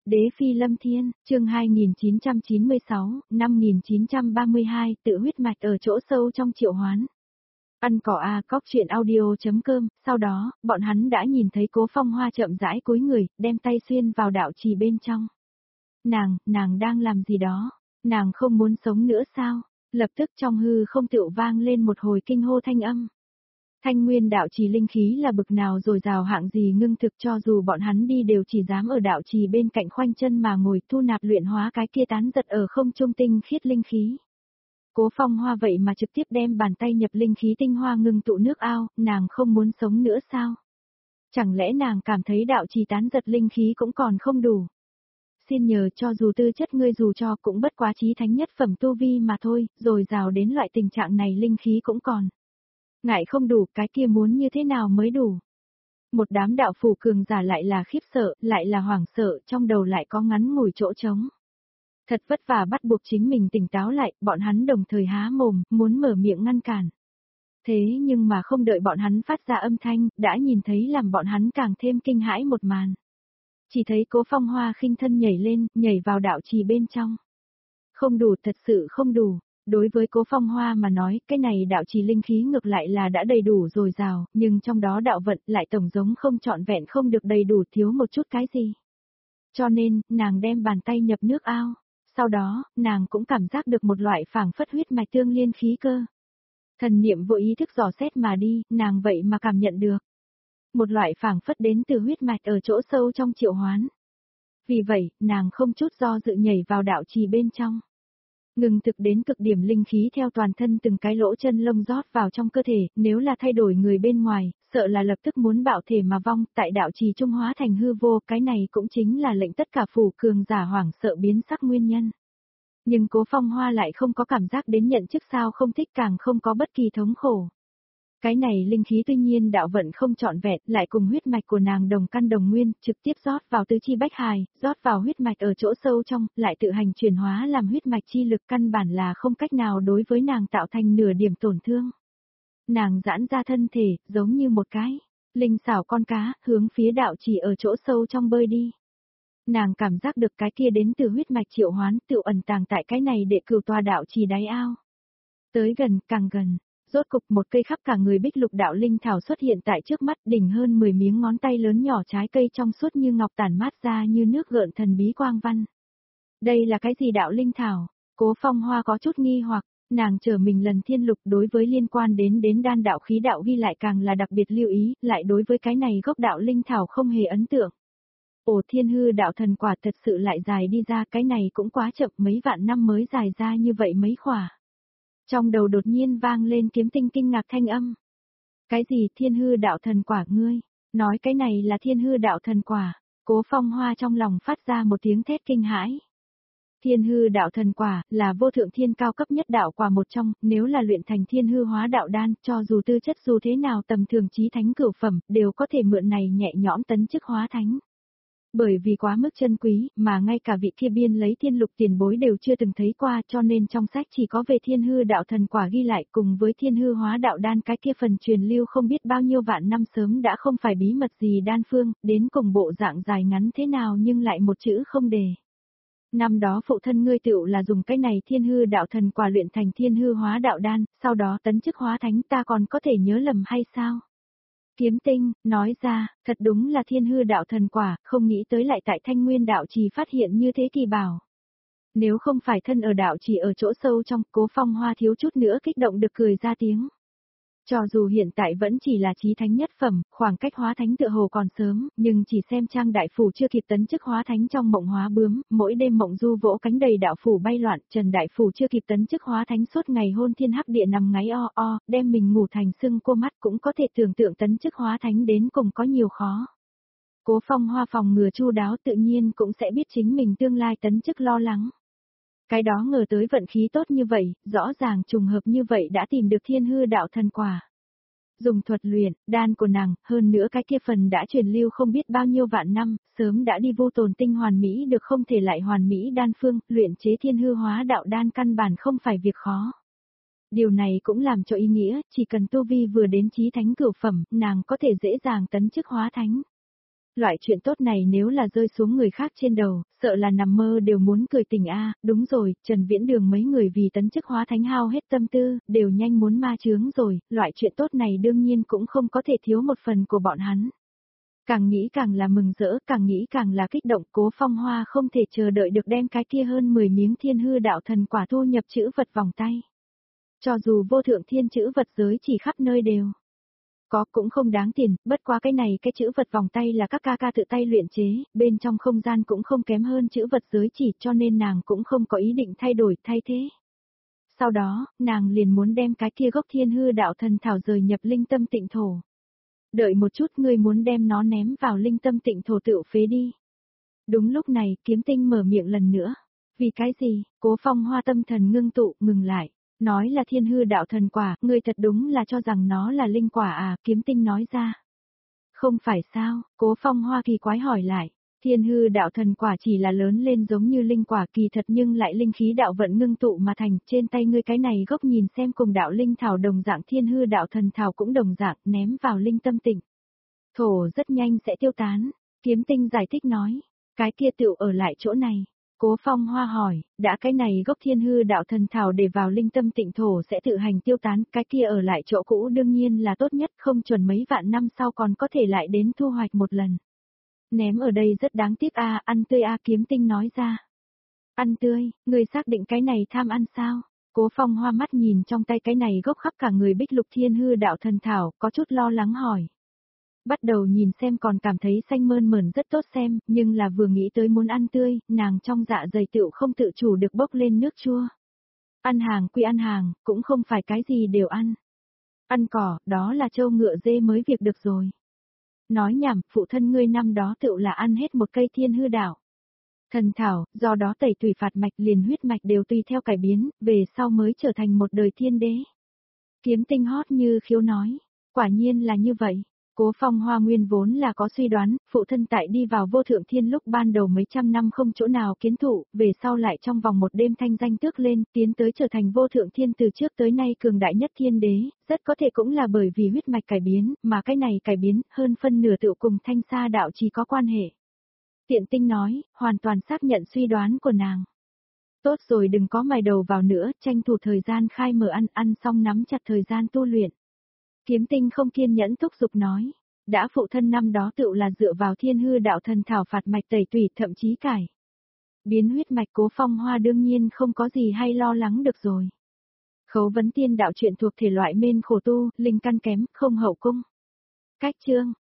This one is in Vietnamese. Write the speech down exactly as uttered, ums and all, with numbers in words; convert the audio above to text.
Đế phi lâm thiên, chương hai nghìn chín trăm chín mươi sáu, năm nghìn chín trăm ba mươi hai, tự huyết mạch ở chỗ sâu trong Triệu Hoán. Ăn cỏ a cóc chuyện audio.com, sau đó, bọn hắn đã nhìn thấy Cố Phong Hoa chậm rãi cúi người, đem tay xuyên vào đạo trì bên trong. Nàng, nàng đang làm gì đó? Nàng không muốn sống nữa sao? Lập tức trong hư không tựu vang lên một hồi kinh hô thanh âm. Thanh nguyên đạo trì linh khí là bực nào rồi rào hạng gì ngưng thực, cho dù bọn hắn đi đều chỉ dám ở đạo trì bên cạnh khoanh chân mà ngồi thu nạp luyện hóa cái kia tán giật ở không trung tinh khiết linh khí. Cố Phong Hoa vậy mà trực tiếp đem bàn tay nhập linh khí tinh hoa ngưng tụ nước ao, nàng không muốn sống nữa sao? Chẳng lẽ nàng cảm thấy đạo trì tán giật linh khí cũng còn không đủ? Xin nhờ, cho dù tư chất ngươi dù cho cũng bất quá chí thánh nhất phẩm tu vi mà thôi, rồi rào đến loại tình trạng này linh khí cũng còn. Ngại không đủ, cái kia muốn như thế nào mới đủ? Một đám đạo phủ cường giả lại là khiếp sợ, lại là hoảng sợ, trong đầu lại có ngắn ngủi chỗ trống. Thật vất vả bắt buộc chính mình tỉnh táo lại, bọn hắn đồng thời há mồm, muốn mở miệng ngăn cản. Thế nhưng mà không đợi bọn hắn phát ra âm thanh, đã nhìn thấy làm bọn hắn càng thêm kinh hãi một màn. Chỉ thấy Cố Phong Hoa khinh thân nhảy lên, nhảy vào đạo trì bên trong. Không đủ, thật sự không đủ. Đối với Cố Phong Hoa mà nói, cái này đạo trì linh khí ngược lại là đã đầy đủ dồi dào, nhưng trong đó đạo vận lại tổng giống không trọn vẹn, không được đầy đủ, thiếu một chút cái gì. Cho nên, nàng đem bàn tay nhập nước ao. Sau đó, nàng cũng cảm giác được một loại phảng phất huyết mạch tương liên khí cơ. Thần niệm vô ý thức dò xét mà đi, nàng vậy mà cảm nhận được. Một loại phảng phất đến từ huyết mạch ở chỗ sâu trong Triệu Hoán. Vì vậy, nàng không chút do dự nhảy vào đạo trì bên trong. Ngừng thực đến cực điểm linh khí theo toàn thân từng cái lỗ chân lông rót vào trong cơ thể, nếu là thay đổi người bên ngoài, sợ là lập tức muốn bạo thể mà vong, tại đạo trì trung hóa thành hư vô, cái này cũng chính là lệnh tất cả phủ cường giả hoảng sợ biến sắc nguyên nhân. Nhưng Cố Phong Hoa lại không có cảm giác đến nhận chức sao không thích, càng không có bất kỳ thống khổ. Cái này linh khí tuy nhiên đạo vận không trọn vẹn, lại cùng huyết mạch của nàng đồng căn đồng nguyên, trực tiếp rót vào tứ chi bách hài, rót vào huyết mạch ở chỗ sâu trong, lại tự hành chuyển hóa làm huyết mạch chi lực, căn bản là không cách nào đối với nàng tạo thành nửa điểm tổn thương. Nàng giãn ra thân thể, giống như một cái linh xảo con cá, hướng phía đạo trì ở chỗ sâu trong bơi đi. Nàng cảm giác được cái kia đến từ huyết mạch Triệu Hoán tự ẩn tàng tại cái này để cửu tòa đạo trì đáy ao. Tới gần, càng gần. Rốt cục một cây khắp cả người bích lục đạo linh thảo xuất hiện tại trước mắt, đỉnh hơn mười miếng ngón tay lớn nhỏ, trái cây trong suốt như ngọc, tản mát ra như nước gợn thần bí quang văn. Đây là cái gì đạo linh thảo? Cố Phong Hoa có chút nghi hoặc, nàng chờ mình lần thiên lục đối với liên quan đến đến đan đạo khí đạo ghi lại càng là đặc biệt lưu ý, lại đối với cái này gốc đạo linh thảo không hề ấn tượng. Ồ, thiên hư đạo thần quả thật sự lại dài đi ra, cái này cũng quá chậm, mấy vạn năm mới dài ra như vậy mấy khỏa. Trong đầu đột nhiên vang lên Kiếm Tinh kinh ngạc thanh âm. Cái gì thiên hư đạo thần quả ngươi? Nói cái này là thiên hư đạo thần quả. Cố Phong Hoa trong lòng phát ra một tiếng thét kinh hãi. Thiên hư đạo thần quả là vô thượng thiên cao cấp nhất đạo quả một trong, nếu là luyện thành thiên hư hóa đạo đan, cho dù tư chất dù thế nào tầm thường chí thánh cửu phẩm, đều có thể mượn này nhẹ nhõm tấn chức hóa thánh. Bởi vì quá mức chân quý, mà ngay cả vị kia biên lấy thiên lục tiền bối đều chưa từng thấy qua, cho nên trong sách chỉ có về thiên hư đạo thần quả ghi lại, cùng với thiên hư hóa đạo đan cái kia phần truyền lưu không biết bao nhiêu vạn năm sớm đã không phải bí mật gì đan phương, đến cùng bộ dạng dài ngắn thế nào nhưng lại một chữ không đề. Năm đó phụ thân ngươi tựu là dùng cái này thiên hư đạo thần quả luyện thành thiên hư hóa đạo đan, sau đó tấn chức hóa thánh, ta còn có thể nhớ lầm hay sao? Kiếm Tinh, nói ra, thật đúng là thiên hư đạo thần quả, không nghĩ tới lại tại Thanh Nguyên đạo trì phát hiện như thế kỳ bảo. Nếu không phải thân ở đạo trì ở chỗ sâu trong, Cố Phong Hoa thiếu chút nữa kích động được cười ra tiếng. Cho dù hiện tại vẫn chỉ là chí thánh nhất phẩm, khoảng cách hóa thánh tựa hồ còn sớm, nhưng chỉ xem Trang đại phủ chưa kịp tấn chức hóa thánh trong mộng hóa bướm, mỗi đêm mộng du vỗ cánh đầy đạo phủ bay loạn, Trần đại phủ chưa kịp tấn chức hóa thánh suốt ngày hôn thiên hắc địa nằm ngáy o o, đem mình ngủ thành sưng cô mắt, cũng có thể tưởng tượng tấn chức hóa thánh đến cùng có nhiều khó. Cố Phong Hoa phòng ngừa chu đáo tự nhiên cũng sẽ biết chính mình tương lai tấn chức lo lắng. Cái đó ngờ tới vận khí tốt như vậy, rõ ràng trùng hợp như vậy đã tìm được thiên hư đạo thần quả. Dùng thuật luyện, đan của nàng, hơn nữa cái kia phần đã truyền lưu không biết bao nhiêu vạn năm, sớm đã đi vô tồn tinh hoàn mỹ được không thể lại hoàn mỹ đan phương, luyện chế thiên hư hóa đạo đan căn bản không phải việc khó. Điều này cũng làm cho ý nghĩa, chỉ cần tu vi vừa đến chí thánh cửu phẩm, nàng có thể dễ dàng tấn chức hóa thánh. Loại chuyện tốt này nếu là rơi xuống người khác trên đầu, sợ là nằm mơ đều muốn cười tỉnh a. Đúng rồi, Trần Viễn Đường mấy người vì tấn chức hóa thánh hao hết tâm tư, đều nhanh muốn ma chướng rồi, loại chuyện tốt này đương nhiên cũng không có thể thiếu một phần của bọn hắn. Càng nghĩ càng là mừng rỡ, càng nghĩ càng là kích động, Cố Phong Hoa không thể chờ đợi được đem cái kia hơn mười miếng thiên hư đạo thần quả thu nhập chữ vật vòng tay. Cho dù vô thượng thiên chữ vật giới chỉ khắp nơi đều có cũng không đáng tiền, bất quá cái này cái chữ vật vòng tay là các ca ca tự tay luyện chế, bên trong không gian cũng không kém hơn chữ vật giới chỉ cho nên nàng cũng không có ý định thay đổi thay thế. Sau đó, nàng liền muốn đem cái kia gốc thiên hư đạo thần thảo rời nhập linh tâm tịnh thổ. Đợi một chút ngươi muốn đem nó ném vào linh tâm tịnh thổ tự phế đi. Đúng lúc này, kiếm tinh mở miệng lần nữa. Vì cái gì? Cố Phong Hoa tâm thần ngưng tụ, ngừng lại. Nói là thiên hư đạo thần quả, ngươi thật đúng là cho rằng nó là linh quả à, kiếm tinh nói ra. Không phải sao, Cố Phong Hoa kỳ quái hỏi lại. Thiên hư đạo thần quả chỉ là lớn lên giống như linh quả kỳ thật nhưng lại linh khí đạo vận ngưng tụ mà thành, trên tay ngươi cái này gốc nhìn xem cùng đạo linh thảo đồng dạng thiên hư đạo thần thảo cũng đồng dạng, ném vào linh tâm tịnh thổ rất nhanh sẽ tiêu tán. Kiếm tinh giải thích nói, cái kia tựu ở lại chỗ này. Cố Phong Hoa hỏi, đã cái này gốc thiên hư đạo thần thảo để vào linh tâm tịnh thổ sẽ tự hành tiêu tán, cái kia ở lại chỗ cũ đương nhiên là tốt nhất, không chuẩn mấy vạn năm sau còn có thể lại đến thu hoạch một lần. Ném ở đây rất đáng tiếc a, à, ăn tươi a, à, kiếm tinh nói ra. Ăn tươi, người xác định cái này tham ăn sao? Cố Phong Hoa mắt nhìn trong tay cái này gốc khắp cả người bích lục thiên hư đạo thần thảo, có chút lo lắng hỏi. Bắt đầu nhìn xem còn cảm thấy xanh mơn mởn rất tốt xem, nhưng là vừa nghĩ tới muốn ăn tươi, nàng trong dạ dày tựu không tự chủ được bốc lên nước chua. Ăn hàng quy ăn hàng, cũng không phải cái gì đều ăn. Ăn cỏ, đó là trâu ngựa dê mới việc được rồi. Nói nhảm, phụ thân ngươi năm đó tựu là ăn hết một cây thiên hư đạo thần thảo, do đó tẩy tùy phạt mạch liền huyết mạch đều tùy theo cải biến, về sau mới trở thành một đời thiên đế. Kiếm tinh hót như khiếu nói, quả nhiên là như vậy. Cố Phong Hoa nguyên vốn là có suy đoán, phụ thân tại đi vào vô thượng thiên lúc ban đầu mấy trăm năm không chỗ nào kiến thụ, về sau lại trong vòng một đêm thanh danh tước lên, tiến tới trở thành vô thượng thiên từ trước tới nay cường đại nhất thiên đế, rất có thể cũng là bởi vì huyết mạch cải biến, mà cái này cải biến, hơn phân nửa tựu cùng thanh sa đạo chỉ có quan hệ. Tiện tinh nói, hoàn toàn xác nhận suy đoán của nàng. Tốt rồi đừng có mài đầu vào nữa, tranh thủ thời gian khai mở ăn, ăn xong nắm chặt thời gian tu luyện. Kiếm tinh không kiên nhẫn thúc giục nói, đã phụ thân năm đó tựu là dựa vào thiên hư đạo thần thảo phạt mạch tẩy tùy thậm chí cải. Biến huyết mạch Cố Phong Hoa đương nhiên không có gì hay lo lắng được rồi. Khấu vấn tiên đạo chuyện thuộc thể loại mên khổ tu, linh căn kém, không hậu cung. Cách chương